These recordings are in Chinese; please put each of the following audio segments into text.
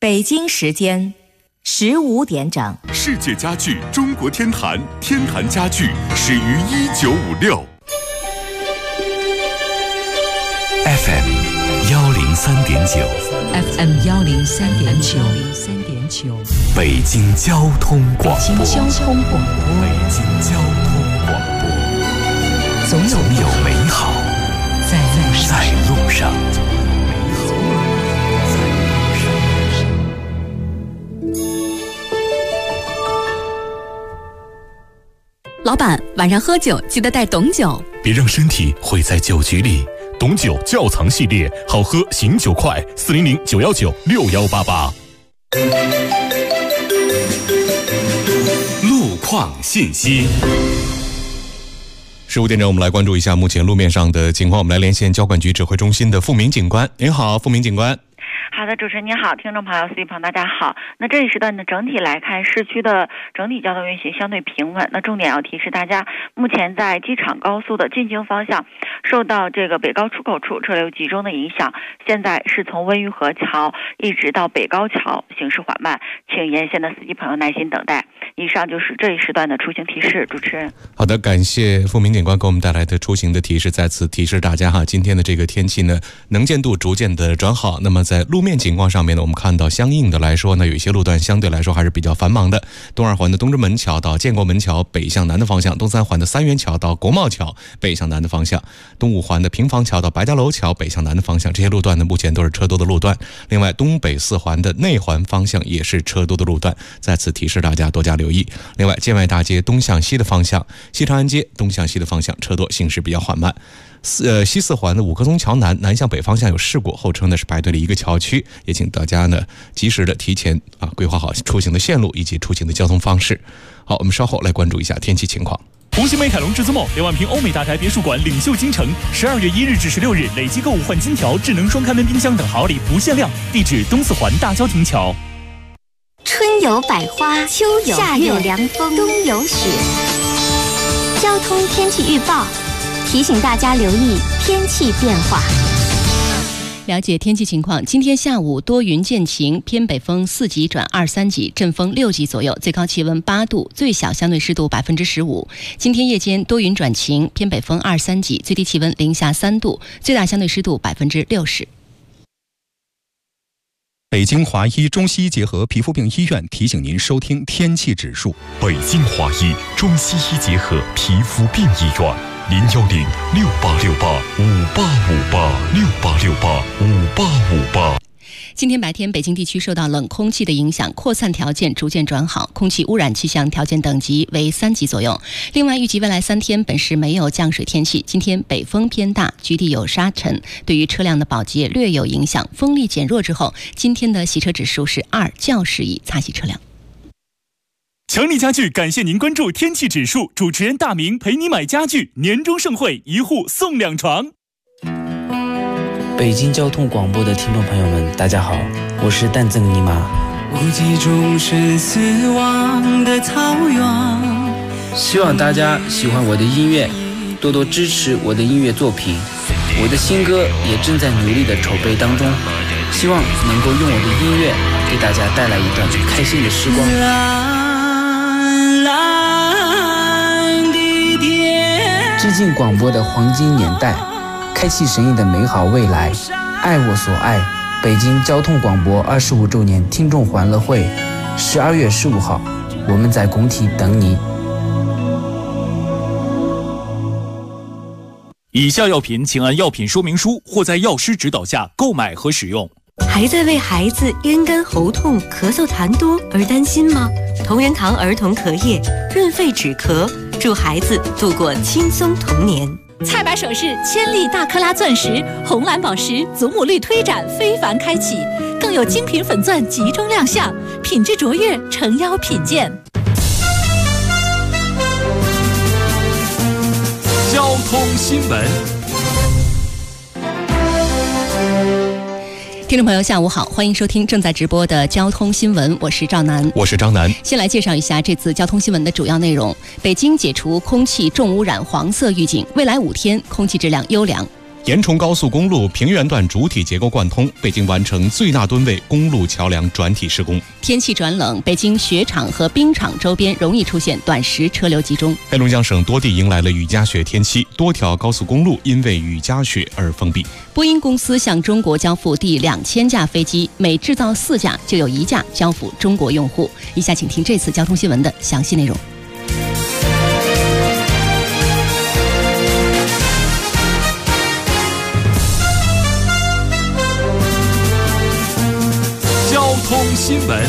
北京时间15点整。 世界家具中国天坛，天坛家具始于1956。FM 103.9 FM 103.9， 北京交通广播。 北京交通广播， 北京交通广播，总有美好在路上。 老板，晚上喝酒记得带董酒， 别让身体毁在酒局里。董酒窖藏系列，好喝醒酒快，400-919-6188。路况信息。15点整，我们来关注一下目前路面上的情况。我们来连线交管局指挥中心的付明警官。您好，付明警官。 好的，主持人您好，听众朋友、司机朋友大家好。那这一时段呢，整体来看，市区的整体交通运行相对平稳。那重点要提示大家，目前在机场高速的进京方向，受到这个北高出口处车流集中的影响，现在是从温榆河桥一直到北高桥行驶缓慢，请沿线的司机朋友耐心等待。以上就是这一时段的出行提示，主持人。 好的，感谢付明警官给我们带来的出行的提示。再次提示大家哈，今天的这个天气呢，能见度逐渐的转好。那么在路面情况上面呢，我们看到相应的来说呢，有一些路段相对来说还是比较繁忙的。东二环的东直门桥到建国门桥北向南的方向，东三环的三元桥到国贸桥北向南的方向，东五环的平房桥到白家楼桥北向南的方向，这些路段呢目前都是车多的路段。另外，东北四环的内环方向也是车多的路段，再次提示大家多加留意。另外，建外大街东向西的方向，西长安街东向西的方向车多，行驶比较缓慢。西四环的五棵松桥南向北方向有事故，后车呢是排队了一个桥区，也请大家呢及时的提前规划好出行的线路以及出行的交通方式。好，我们稍后来关注一下天气情况。 红星美凯龙至尊梦2万平欧美大宅别墅馆领袖京城，12月1日至16日累计购物换金条、智能双开门冰箱等好礼不限量。地址东四环大郊亭桥。 春有百花，秋有夏有凉风，冬有雪。交通天气预报提醒大家留意天气变化。 了解天气情况，今天下午多云见晴，偏北风4级转2、3级，阵风6级左右，最高气温8度，最小相对湿度15%。今天夜间多云转晴，偏北风2、3级，最低气温零下3度，最大相对湿度60%。 北京华医中西医结合皮肤病医院提醒您收听天气指数。 北京华医中西医结合皮肤病医院，010-6868-5858，6868-5858。 今天白天，北京地区受到冷空气的影响，扩散条件逐渐转好，空气污染气象条件等级为3级左右。另外，预计未来3天本市没有降水天气。今天北风偏大，局地有沙尘，对于车辆的保洁略有影响。风力减弱之后，今天的洗车指数是2，较适宜擦洗车辆。 强力家具感谢您关注天气指数，主持人大明陪你买家具，年终盛会1户送2床。 北京交通广播的听众朋友们，大家好，我是蛋赠尼玛。 无际中是死亡的草原， 希望大家喜欢我的音乐，多多支持我的音乐作品。我的新歌也正在努力的筹备当中，希望能够用我的音乐给大家带来一段开心的时光。蓝蓝的天，致敬广播的黄金年代，开启神异的美好未来，爱我所爱。北京交通广播25周年听众欢乐会，12月15号，我们在工体等你。 以下药品请按药品说明书或在药师指导下购买和使用。 还在为孩子咽干喉痛、咳嗽痰多而担心吗？同仁堂儿童咳液润肺止咳，助孩子度过轻松童年。 菜百首饰千粒大克拉钻石、红蓝宝石祖母绿推展非凡开启，更有精品粉钻集中亮相，品质卓越，诚邀品鉴。 交通新闻。 听众朋友下午好，欢迎收听正在直播的交通新闻，我是赵楠。 我是张楠。 先来介绍一下这次交通新闻的主要内容。北京解除空气重污染黄色预警，未来5天空气质量优良。 延崇高速公路平原段主体结构贯通，北京完成最大吨位公路桥梁转体施工。 天气转冷，北京雪场和冰场周边容易出现短时车流集中。 黑龙江省多地迎来了雨夹雪天气，多条高速公路因为雨夹雪而封闭。 波音公司向中国交付第2000架飞机，每制造4架就有1架交付中国用户。以下请听这次交通新闻的详细内容。 交通新闻。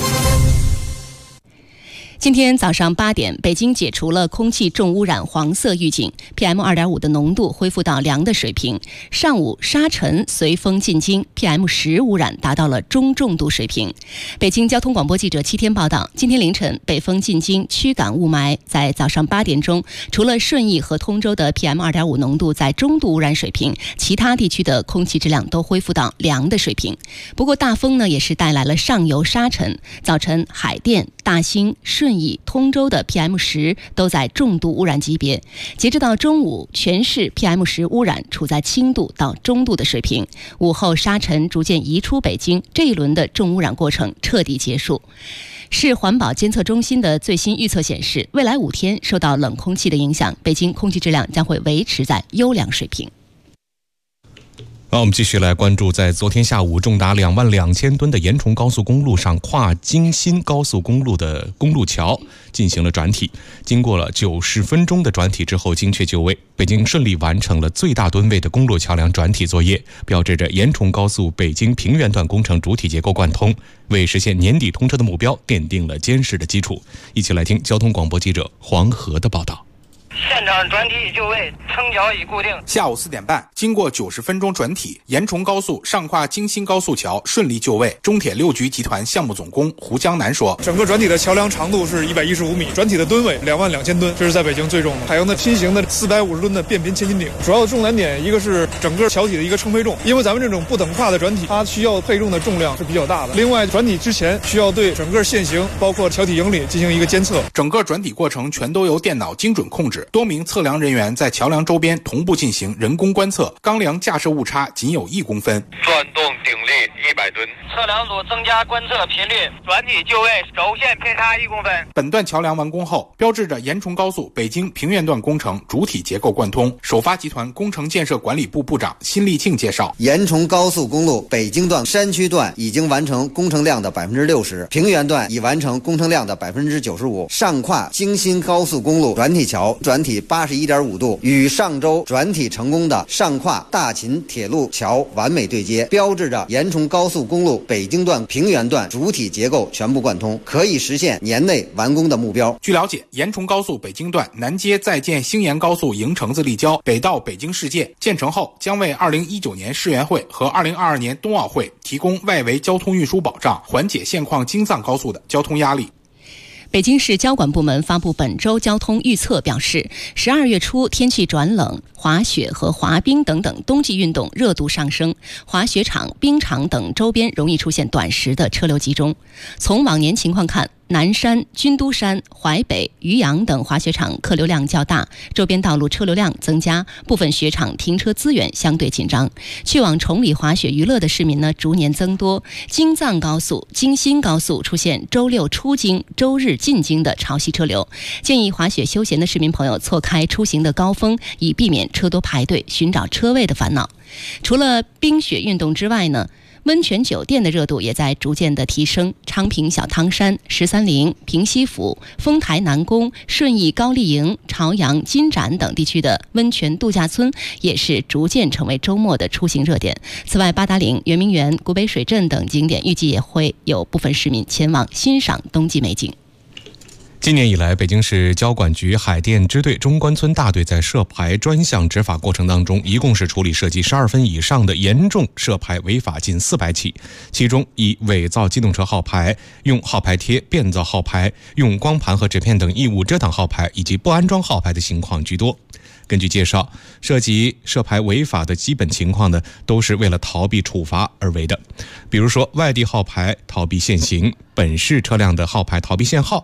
今天早上8点，北京解除了空气重污染黄色预警 ，PM2.5 的浓度恢复到良的水平。上午沙尘随风进京 ，PM10污染达到了中重度水平。北京交通广播记者7天报道，今天凌晨北风进京驱赶雾霾，在早上8点钟，除了顺义和通州的 PM2.5 浓度在中度污染水平，其他地区的空气质量都恢复到良的水平。不过大风呢也是带来了上游沙尘，早晨海淀、大兴、顺义、通州的 PM10都在重度污染级别。截止到中午，全市 PM10污染处在轻度到中度的水平。午后沙尘逐渐移出北京，这一轮的重污染过程彻底结束。市环保监测中心的最新预测显示，未来5天受到冷空气的影响，北京空气质量将会维持在优良水平。 好，我们继续来关注，在昨天下午，重达22000吨的延崇高速公路上跨京新高速公路的公路桥进行了转体。经过了90分钟的转体之后，精确就位，北京顺利完成了最大吨位的公路桥梁转体作业，标志着延崇高速北京平原段工程主体结构贯通，为实现年底通车的目标奠定了坚实的基础。一起来听交通广播记者黄河的报道。 现场转体就位，撑桥已固定。 下午4点半，经过90分钟转体，延崇高速上跨京新高速桥顺利就位。中铁6局集团项目总工胡江南说：“ 整个转体的桥梁长度是115米，转体的吨位22000吨，这是在北京最重的。还有呢，新型的450吨的变频千斤顶。主要的重难点一个是整个桥体的一个承配重，因为咱们这种不等跨的转体，它需要配重的重量是比较大的。另外，转体之前需要对整个线型，包括桥体应力进行一个监测。 整个转体过程全都由电脑精准控制，多名测量人员在桥梁周边同步进行人工观测，钢梁架设误差仅有1公分， 转动顶力100吨。测量组增加观测频率，转体就位，轴线偏差1公分。 本段桥梁完工后，标志着延崇高速北京平原段工程主体结构贯通。首发集团工程建设管理部部长辛立庆介绍， 延崇高速公路北京段山区段已经完成工程量的60%，平原段已完成工程量的95%。上跨京新高速公路转体桥转体81.5度，与上周转体成功的上跨大秦铁路桥完美对接，标志着延崇高速公路北京段平原段主体结构全部贯通，可以实现年内完工的目标。 据了解，延崇高速北京段南接在建兴延高速营城子立交，北到北京世界，建成后将为2019年世园会和2022年冬奥会提供外围交通运输保障，缓解现况京藏高速的交通压力。 北京市交管部门发布本周交通预测表示，12月初天气转冷，滑雪和滑冰等等冬季运动热度上升，滑雪场、冰场等周边容易出现短时的车流集中。从往年情况看，南山、军都山、淮北、渔阳等滑雪场客流量较大，周边道路车流量增加，部分雪场停车资源相对紧张。去往崇礼滑雪娱乐的市民呢逐年增多，京藏高速、京新高速出现周六出京、周日进京的潮汐车流。建议滑雪休闲的市民朋友错开出行的高峰，以避免车多排队寻找车位的烦恼。除了冰雪运动之外呢，温泉酒店的热度也在逐渐的提升，昌平小汤山、13陵、平西府、丰台南宫、顺义高丽营、朝阳金盏等地区的温泉度假村也是逐渐成为周末的出行热点。此外，八达岭、圆明园、古北水镇等景点预计也会有部分市民前往欣赏冬季美景。 今年以来，北京市交管局海淀支队中关村大队在涉牌专项执法过程当中，一共是处理涉及12分以上的严重涉牌违法近400起，其中以伪造机动车号牌、用号牌贴变造号牌、用光盘和纸片等异物遮挡号牌以及不安装号牌的情况居多。根据介绍，涉及涉牌违法的基本情况呢，都是为了逃避处罚而为的。比如说，外地号牌逃避限行，本市车辆的号牌逃避限号，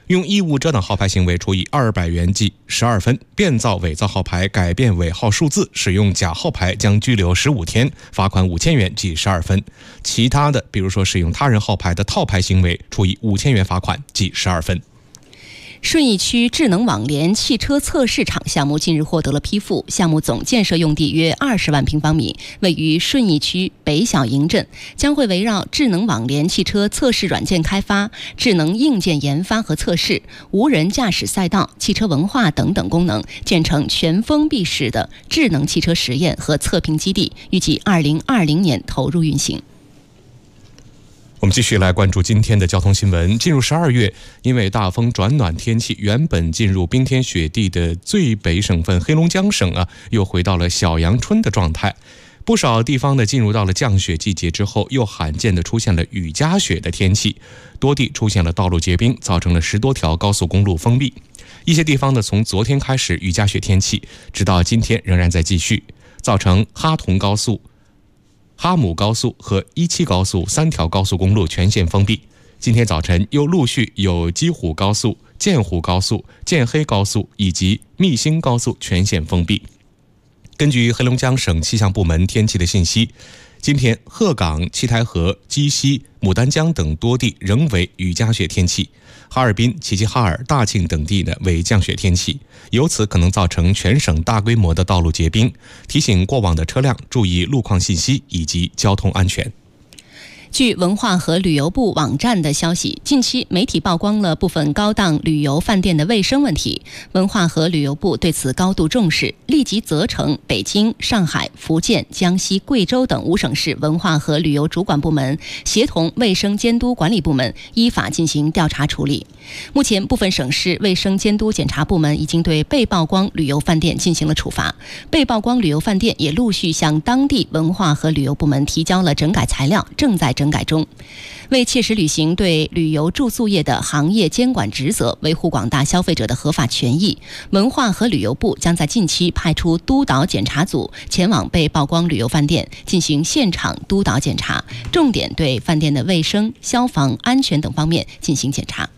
用异物遮挡号牌行为处以200元记12分，变造伪造号牌、改变尾号数字、使用假号牌将拘留15天，罚款5000元记12分。其他的，比如说使用他人号牌的套牌行为，处以5000元罚款记12分。 顺义区智能网联汽车测试场项目近日获得了批复，项目总建设用地约20万平方米，位于顺义区北小营镇，将会围绕智能网联汽车测试软件开发、智能硬件研发和测试、无人驾驶赛道、汽车文化等等功能，建成全封闭式的智能汽车实验和测评基地，预计2020年投入运行。 我们继续来关注今天的交通新闻。进入12月，因为大风转暖天气，原本进入冰天雪地的最北省份黑龙江省又回到了小阳春的状态。不少地方呢进入到了降雪季节之后，又罕见的出现了雨夹雪的天气，多地出现了道路结冰，造成了10多条高速公路封闭。一些地方呢从昨天开始雨夹雪天气，直到今天仍然在继续，造成哈同高速、哈姆高速和17高速3条高速公路全线封闭。今天早晨又陆续有基虎高速、建虎高速、建黑高速以及密兴高速全线封闭。根据黑龙江省气象部门天气的信息，今天鹤岗、七台河、鸡西、牡丹江等多地仍为雨夹雪天气，哈尔滨、齐齐哈尔、大庆等地呢为降雪天气，由此可能造成全省大规模的道路结冰，提醒过往的车辆注意路况信息以及交通安全。 据文化和旅游部网站的消息，近期媒体曝光了部分高档旅游饭店的卫生问题，文化和旅游部对此高度重视，立即责成北京、上海、福建、江西、贵州等5省市文化和旅游主管部门协同卫生监督管理部门依法进行调查处理。目前部分省市卫生监督检查部门已经对被曝光旅游饭店进行了处罚，被曝光旅游饭店也陆续向当地文化和旅游部门提交了整改材料，正在整改中。为切实履行对旅游住宿业的行业监管职责，维护广大消费者的合法权益，文化和旅游部将在近期派出督导检查组前往被曝光旅游饭店进行现场督导检查，重点对饭店的卫生、消防、安全等方面进行检查。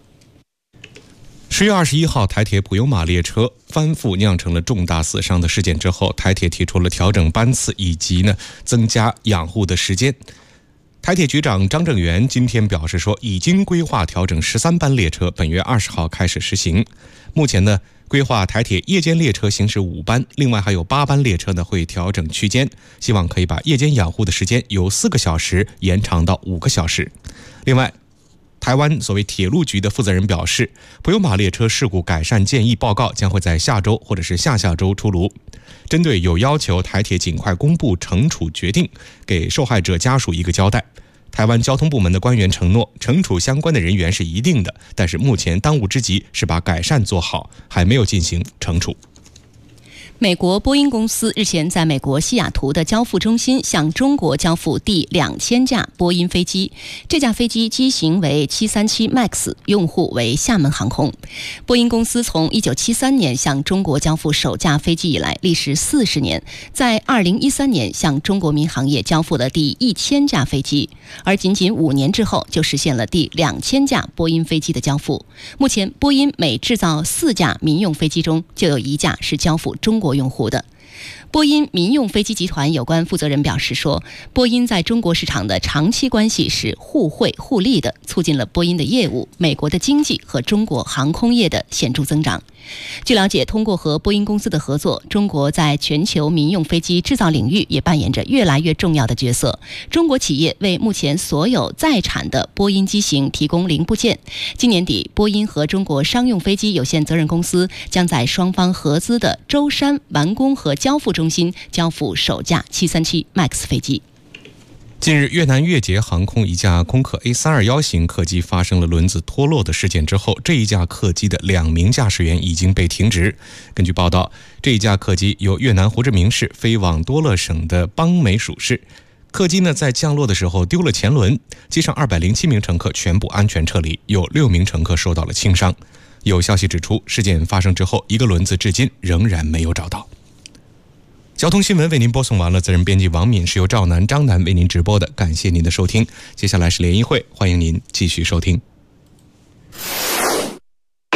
10月21号，台铁普悠玛列车翻覆酿成了重大死伤的事件之后，台铁提出了调整班次以及增加养护的时间。台铁局长张正元今天表示说，已经规划调整13班列车，本月20号开始实行。目前规划台铁夜间列车行驶5班，另外还有8班列车会调整区间，希望可以把夜间养护的时间由4个小时延长到5个小时。另外，台湾所谓铁路局的负责人表示，普悠玛列车事故改善建议报告将会在下周或者是下下周出炉。针对有要求台铁尽快公布惩处决定，给受害者家属一个交代。台湾交通部门的官员承诺，惩处相关的人员是一定的，但是目前当务之急是把改善做好，还没有进行惩处。 美国波音公司日前在美国西雅图的交付中心向中国交付第2000架波音飞机，这架飞机机型为737 MAX， 用户为厦门航空。波音公司从1973年向中国交付首架飞机以来，历时40年，在2013年向中国民航业交付了第1000架飞机，而仅仅5年之后就实现了第2000架波音飞机的交付。目前，波音每制造4架民用飞机中，就有1架是交付中国用户的。波音民用飞机集团有关负责人表示说，波音在中国市场的长期关系是互惠互利的，促进了波音的业务、美国的经济和中国航空业的显著增长。据了解，通过和波音公司的合作，中国在全球民用飞机制造领域也扮演着越来越重要的角色。中国企业为目前所有在产的波音机型提供零部件。今年底，波音和中国商用飞机有限责任公司将在双方合资的舟山完工和交付中心交付首架737 MAX 飞机。 近日，越南越捷航空一架空客 A321 型客机发生了轮子脱落的事件之后，这一架客机的2名驾驶员已经被停职。根据报道，这一架客机由越南胡志明市飞往多乐省的邦美属市。客机在降落的时候丢了前轮，机上207名乘客全部安全撤离，有6名乘客受到了轻伤。有消息指出，事件发生之后，一个轮子至今仍然没有找到。交通新闻为您播送完了，责任编辑王敏，是由赵楠、张楠为您直播的，感谢您的收听。接下来是联谊会，欢迎您继续收听。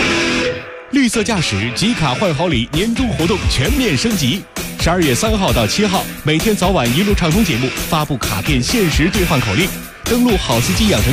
绿色驾驶集卡换好礼年终活动全面升级，12月3号到7号，每天早晚一路畅通节目发布卡店限时兑换口令，登录好司机养成